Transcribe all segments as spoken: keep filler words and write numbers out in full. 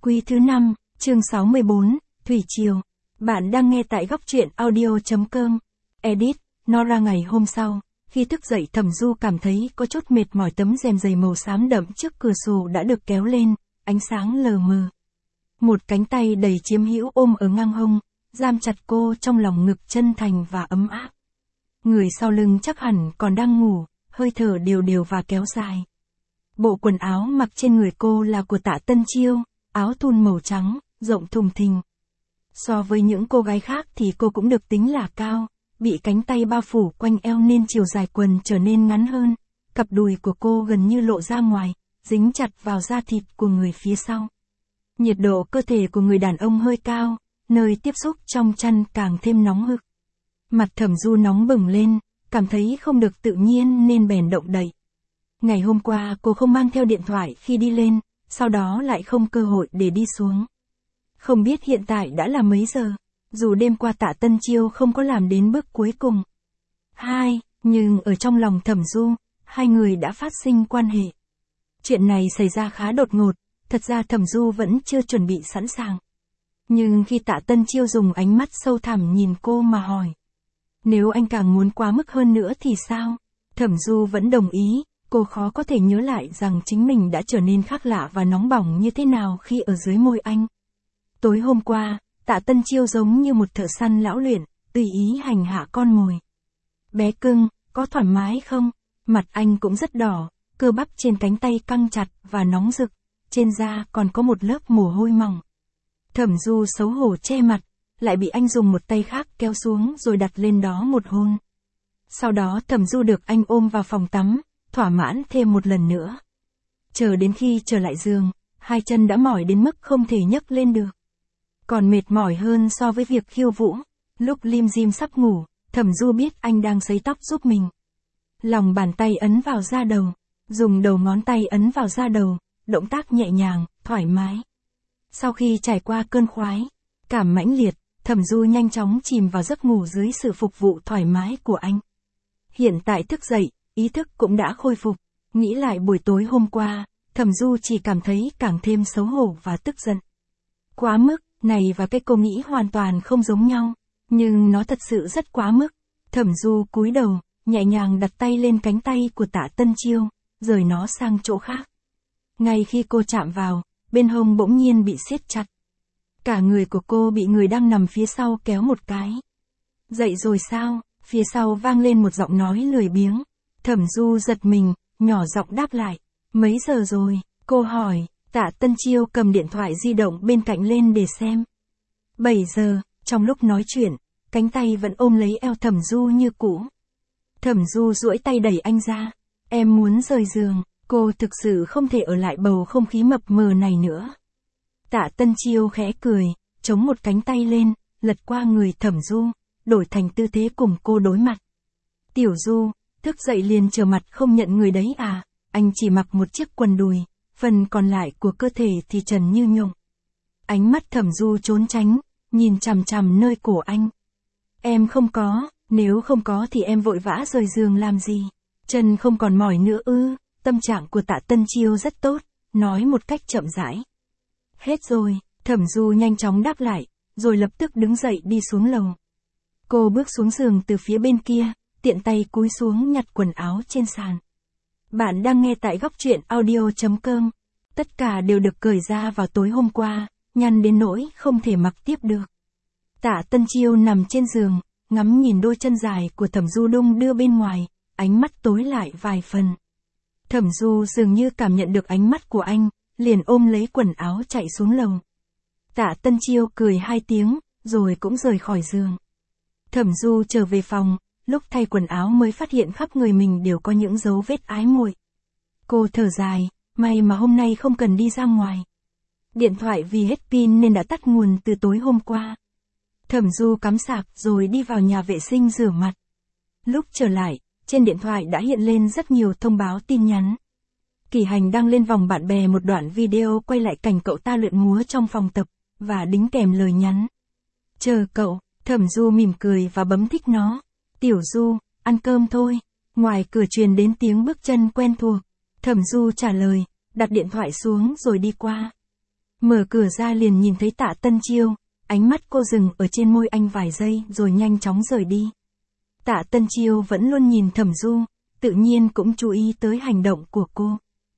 Quý thứ năm, chương sáu mươi bốn, Thủy Triều. Bạn đang nghe tại góc truyện audio.com. Edit, nó ra ngày hôm sau. Khi thức dậy Thẩm Du cảm thấy có chút mệt mỏi, tấm rèm dày màu xám đậm trước cửa sổ đã được kéo lên, ánh sáng lờ mờ. Một cánh tay đầy chiếm hữu ôm ở ngang hông, giam chặt cô trong lòng ngực chân thành và ấm áp. Người sau lưng chắc hẳn còn đang ngủ, hơi thở đều đều và kéo dài. Bộ quần áo mặc trên người cô là của Tạ Tân Chiêu, áo thun màu trắng, rộng thùng thình. So với những cô gái khác thì cô cũng được tính là cao, bị cánh tay bao phủ quanh eo nên chiều dài quần trở nên ngắn hơn, cặp đùi của cô gần như lộ ra ngoài, dính chặt vào da thịt của người phía sau. Nhiệt độ cơ thể của người đàn ông hơi cao, nơi tiếp xúc trong chăn càng thêm nóng hực. Mặt Thẩm Du nóng bừng lên, cảm thấy không được tự nhiên nên bèn động đậy. Ngày hôm qua cô không mang theo điện thoại khi đi lên, sau đó lại không cơ hội để đi xuống. Không biết hiện tại đã là mấy giờ, dù đêm qua Tạ Tân Chiêu không có làm đến bước cuối cùng. Hai, nhưng ở trong lòng Thẩm Du, hai người đã phát sinh quan hệ. Chuyện này xảy ra khá đột ngột, thật ra Thẩm Du vẫn chưa chuẩn bị sẵn sàng. Nhưng khi Tạ Tân Chiêu dùng ánh mắt sâu thẳm nhìn cô mà hỏi. Nếu anh càng muốn quá mức hơn nữa thì sao? Thẩm Du vẫn đồng ý. Cô khó có thể nhớ lại rằng chính mình đã trở nên khác lạ và nóng bỏng như thế nào khi ở dưới môi anh. Tối hôm qua, Tạ Tân Chiêu giống như một thợ săn lão luyện, tùy ý hành hạ con mồi. Bé cưng, có thoải mái không? Mặt anh cũng rất đỏ, cơ bắp trên cánh tay căng chặt và nóng rực, trên da còn có một lớp mồ hôi mỏng. Thẩm Du xấu hổ che mặt, lại bị anh dùng một tay khác kéo xuống rồi đặt lên đó một hôn. Sau đó Thẩm Du được anh ôm vào phòng tắm, thỏa mãn thêm một lần nữa. Chờ đến khi trở lại giường, hai chân đã mỏi đến mức không thể nhấc lên được. Còn mệt mỏi hơn so với việc khiêu vũ. Lúc lim dim sắp ngủ, Thẩm Du biết anh đang sấy tóc giúp mình. Lòng bàn tay ấn vào da đầu, dùng đầu ngón tay ấn vào da đầu, động tác nhẹ nhàng, thoải mái. Sau khi trải qua cơn khoái, cảm mãnh liệt, Thẩm Du nhanh chóng chìm vào giấc ngủ dưới sự phục vụ thoải mái của anh. Hiện tại thức dậy, ý thức cũng đã khôi phục, nghĩ lại buổi tối hôm qua, Thẩm Du chỉ cảm thấy càng thêm xấu hổ và tức giận. Quá mức, này và cái cô nghĩ hoàn toàn không giống nhau, nhưng nó thật sự rất quá mức. Thẩm Du cúi đầu, nhẹ nhàng đặt tay lên cánh tay của Tạ Tân Chiêu, rời nó sang chỗ khác. Ngay khi cô chạm vào, bên hông bỗng nhiên bị siết chặt. Cả người của cô bị người đang nằm phía sau kéo một cái. Dậy rồi sao? Phía sau vang lên một giọng nói lười biếng. Thẩm Du giật mình, nhỏ giọng đáp lại. Mấy giờ rồi? Cô hỏi. Tạ Tân Chiêu cầm điện thoại di động bên cạnh lên để xem. bảy giờ, trong lúc nói chuyện, cánh tay vẫn ôm lấy eo Thẩm Du như cũ. Thẩm Du duỗi tay đẩy anh ra. Em muốn rời giường, cô thực sự không thể ở lại bầu không khí mập mờ này nữa. Tạ Tân Chiêu khẽ cười, chống một cánh tay lên, lật qua người Thẩm Du, đổi thành tư thế cùng cô đối mặt. Tiểu Du, thức dậy liền trở mặt không nhận người đấy à? Anh chỉ mặc một chiếc quần đùi, phần còn lại của cơ thể thì trần như nhộng. Ánh mắt Thẩm Du trốn tránh, nhìn chằm chằm nơi cổ anh. Em không có, nếu không có thì em vội vã rời giường làm gì? Chân không còn mỏi nữa ư? Tâm trạng của Tạ Tân Chiêu rất tốt, nói một cách chậm rãi. Hết rồi, Thẩm Du nhanh chóng đáp lại, rồi lập tức đứng dậy đi xuống lầu. Cô bước xuống giường từ phía bên kia, tiện tay cúi xuống nhặt quần áo trên sàn. Bạn đang nghe tại góc truyện audio.com. Tất cả đều được cởi ra vào tối hôm qua, nhăn đến nỗi không thể mặc tiếp được. Tạ Tân Chiêu nằm trên giường, ngắm nhìn đôi chân dài của Thẩm Du đung đưa bên ngoài, ánh mắt tối lại vài phần. Thẩm Du dường như cảm nhận được ánh mắt của anh, liền ôm lấy quần áo chạy xuống lầu. Tạ Tân Chiêu cười hai tiếng, rồi cũng rời khỏi giường. Thẩm Du trở về phòng, lúc thay quần áo mới phát hiện khắp người mình đều có những dấu vết ái muội. Cô thở dài, may mà hôm nay không cần đi ra ngoài. Điện thoại vì hết pin nên đã tắt nguồn từ tối hôm qua. Thẩm Du cắm sạc rồi đi vào nhà vệ sinh rửa mặt. Lúc trở lại, trên điện thoại đã hiện lên rất nhiều thông báo tin nhắn. Kỳ Hành đăng lên vòng bạn bè một đoạn video quay lại cảnh cậu ta luyện múa trong phòng tập, và đính kèm lời nhắn. Chờ cậu. Thẩm Du mỉm cười và bấm thích nó. Tiểu Du, ăn cơm thôi. Ngoài cửa truyền đến tiếng bước chân quen thuộc. Thẩm Du trả lời, đặt điện thoại xuống rồi đi qua. Mở cửa ra liền nhìn thấy Tạ Tân Chiêu, ánh mắt cô dừng ở trên môi anh vài giây rồi nhanh chóng rời đi. Tạ Tân Chiêu vẫn luôn nhìn Thẩm Du, tự nhiên cũng chú ý tới hành động của cô.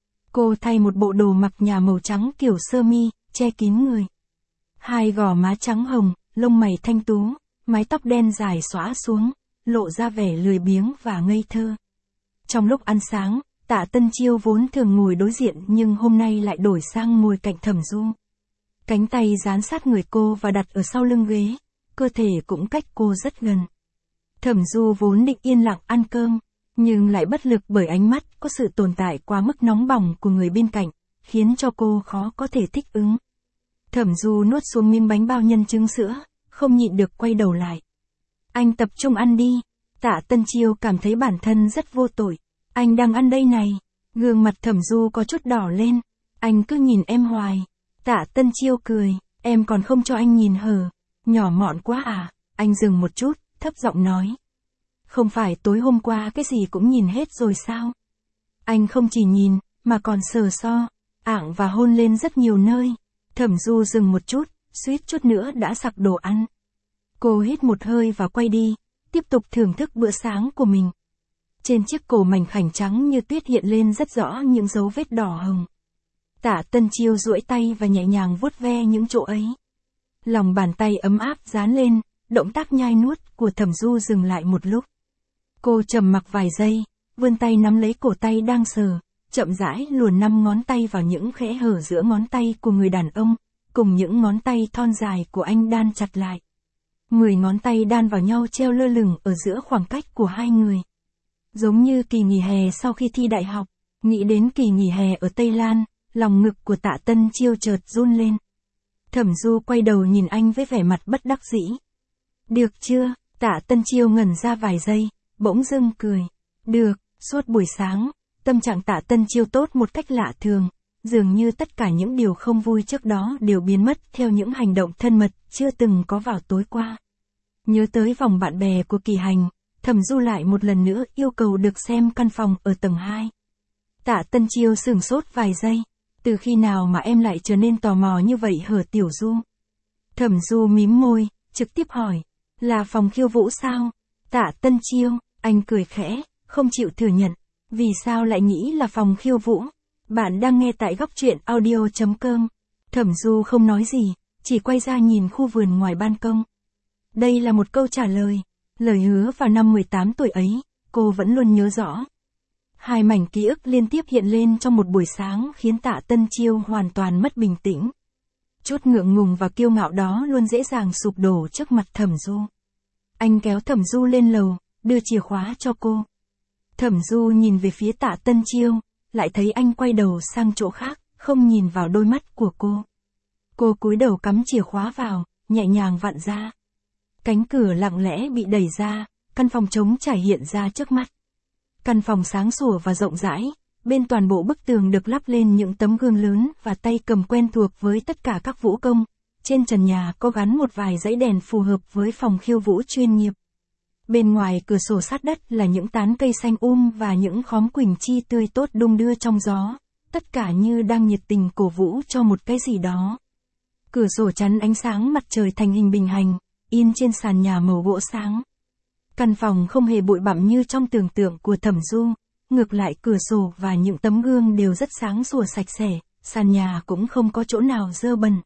Cô thay một bộ đồ mặc nhà màu trắng kiểu sơ mi, che kín người. Hai gò má trắng hồng, lông mày thanh tú, mái tóc đen dài xõa xuống, lộ ra vẻ lười biếng và ngây thơ. Trong lúc ăn sáng, Tạ Tân Chiêu vốn thường ngồi đối diện nhưng hôm nay lại đổi sang ngồi cạnh Thẩm Du. Cánh tay dán sát người cô và đặt ở sau lưng ghế, cơ thể cũng cách cô rất gần. Thẩm Du vốn định yên lặng ăn cơm, nhưng lại bất lực bởi ánh mắt có sự tồn tại quá mức nóng bỏng của người bên cạnh, khiến cho cô khó có thể thích ứng. Thẩm Du nuốt xuống miếng bánh bao nhân trứng sữa, không nhịn được quay đầu lại. Anh tập trung ăn đi. Tạ Tân Chiêu cảm thấy bản thân rất vô tội. Anh đang ăn đây này. Gương mặt Thẩm Du có chút đỏ lên. Anh cứ nhìn em hoài. Tạ Tân Chiêu cười. Em còn không cho anh nhìn hờ. Nhỏ mọn quá à. Anh dừng một chút, thấp giọng nói. Không phải tối hôm qua cái gì cũng nhìn hết rồi sao? Anh không chỉ nhìn, mà còn sờ so, ạng và hôn lên rất nhiều nơi. Thẩm Du dừng một chút, suýt chút nữa đã sặc đồ ăn. Cô hít một hơi và quay đi, tiếp tục thưởng thức bữa sáng của mình. Trên chiếc cổ mảnh khảnh trắng như tuyết hiện lên rất rõ những dấu vết đỏ hồng. Tạ Tân Chiêu duỗi tay và nhẹ nhàng vuốt ve những chỗ ấy. Lòng bàn tay ấm áp dán lên, động tác nhai nuốt của Thẩm Du dừng lại một lúc. Cô trầm mặc vài giây, vươn tay nắm lấy cổ tay đang sờ, chậm rãi luồn năm ngón tay vào những kẽ hở giữa ngón tay của người đàn ông, cùng những ngón tay thon dài của anh đan chặt lại. Mười ngón tay đan vào nhau treo lơ lửng ở giữa khoảng cách của hai người. Giống như kỳ nghỉ hè sau khi thi đại học, nghĩ đến kỳ nghỉ hè ở Tây Lan, lòng ngực của Tạ Tân Chiêu chợt run lên. Thẩm Du quay đầu nhìn anh với vẻ mặt bất đắc dĩ. Được chưa? Tạ Tân Chiêu ngẩn ra vài giây, bỗng dưng cười. Được. Suốt buổi sáng, tâm trạng Tạ Tân Chiêu tốt một cách lạ thường, dường như tất cả những điều không vui trước đó đều biến mất theo những hành động thân mật chưa từng có vào tối qua. Nhớ tới vòng bạn bè của Kỳ Hành, Thẩm Du lại một lần nữa yêu cầu được xem căn phòng ở tầng hai. Tạ Tân Chiêu sửng sốt vài giây. Từ khi nào mà em lại trở nên tò mò như vậy hở Tiểu Du? Thẩm Du mím môi, trực tiếp hỏi. Là phòng khiêu vũ sao? Tạ Tân Chiêu, anh cười khẽ, không chịu thừa nhận. Vì sao lại nghĩ là phòng khiêu vũ? Bạn đang nghe tại góc truyện audio chấm com. Thẩm Du không nói gì, chỉ quay ra nhìn khu vườn ngoài ban công. Đây là một câu trả lời. Lời hứa vào năm mười tám tuổi ấy, cô vẫn luôn nhớ rõ. Hai mảnh ký ức liên tiếp hiện lên trong một buổi sáng khiến Tạ Tân Chiêu hoàn toàn mất bình tĩnh. Chút ngượng ngùng và kiêu ngạo đó luôn dễ dàng sụp đổ trước mặt Thẩm Du. Anh kéo Thẩm Du lên lầu, đưa chìa khóa cho cô. Thẩm Du nhìn về phía Tạ Tân Chiêu, lại thấy anh quay đầu sang chỗ khác, không nhìn vào đôi mắt của cô. Cô cúi đầu cắm chìa khóa vào, nhẹ nhàng vặn ra. Cánh cửa lặng lẽ bị đẩy ra, căn phòng trống trải hiện ra trước mắt. Căn phòng sáng sủa và rộng rãi, bên toàn bộ bức tường được lắp lên những tấm gương lớn và tay cầm quen thuộc với tất cả các vũ công. Trên trần nhà có gắn một vài dãy đèn phù hợp với phòng khiêu vũ chuyên nghiệp. Bên ngoài cửa sổ sát đất là những tán cây xanh um và những khóm quỳnh chi tươi tốt đung đưa trong gió, tất cả như đang nhiệt tình cổ vũ cho một cái gì đó. Cửa sổ chắn ánh sáng mặt trời thành hình bình hành, in trên sàn nhà màu gỗ sáng. Căn phòng không hề bụi bặm như trong tưởng tượng của Thẩm Du, ngược lại cửa sổ và những tấm gương đều rất sáng sủa sạch sẽ, sàn nhà cũng không có chỗ nào dơ bẩn.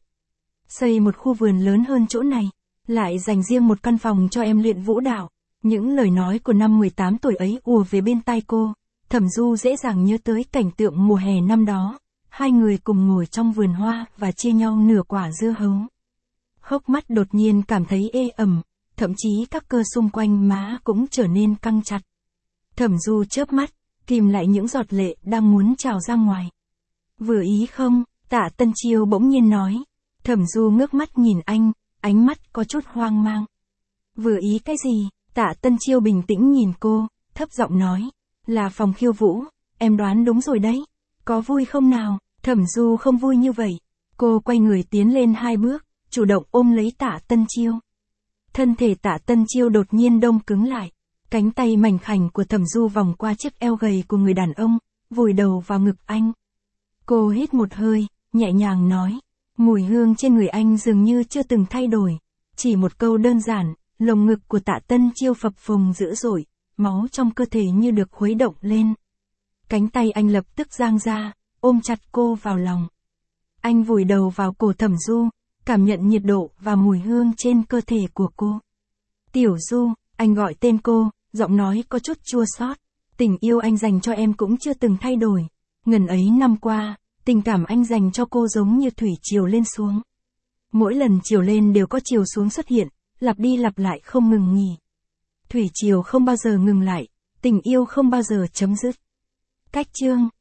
Xây một khu vườn lớn hơn chỗ này, lại dành riêng một căn phòng cho em luyện vũ đạo. Những lời nói của năm mười tám tuổi ấy ùa về bên tai cô, Thẩm Du dễ dàng nhớ tới cảnh tượng mùa hè năm đó, hai người cùng ngồi trong vườn hoa và chia nhau nửa quả dưa hấu. Hốc mắt đột nhiên cảm thấy ê ẩm, thậm chí các cơ xung quanh má cũng trở nên căng chặt. Thẩm Du chớp mắt, kìm lại những giọt lệ đang muốn trào ra ngoài. Vừa ý không? Tạ Tân Chiêu bỗng nhiên nói. Thẩm Du ngước mắt nhìn anh, ánh mắt có chút hoang mang. Vừa ý cái gì? Tạ Tân Chiêu bình tĩnh nhìn cô, thấp giọng nói. Là phòng khiêu vũ, em đoán đúng rồi đấy. Có vui không nào? Thẩm Du không vui như vậy. Cô quay người tiến lên hai bước, chủ động ôm lấy Tạ Tân Chiêu. Thân thể Tạ Tân Chiêu đột nhiên đông cứng lại. Cánh tay mảnh khảnh của Thẩm Du vòng qua chiếc eo gầy của người đàn ông, vùi đầu vào ngực anh. Cô hít một hơi, nhẹ nhàng nói. Mùi hương trên người anh dường như chưa từng thay đổi. Chỉ một câu đơn giản, lồng ngực của Tạ Tân Chiêu phập phồng dữ dội, máu trong cơ thể như được khuấy động lên. Cánh tay anh lập tức giang ra, ôm chặt cô vào lòng. Anh vùi đầu vào cổ Thẩm Du, cảm nhận nhiệt độ và mùi hương trên cơ thể của cô. Tiểu Du, anh gọi tên cô, giọng nói có chút chua xót. Tình yêu anh dành cho em cũng chưa từng thay đổi. Ngần ấy năm qua, tình cảm anh dành cho cô giống như thủy triều lên xuống. Mỗi lần triều lên đều có triều xuống xuất hiện, lặp đi lặp lại không ngừng nghỉ. Thủy triều không bao giờ ngừng lại, tình yêu không bao giờ chấm dứt. Cách chương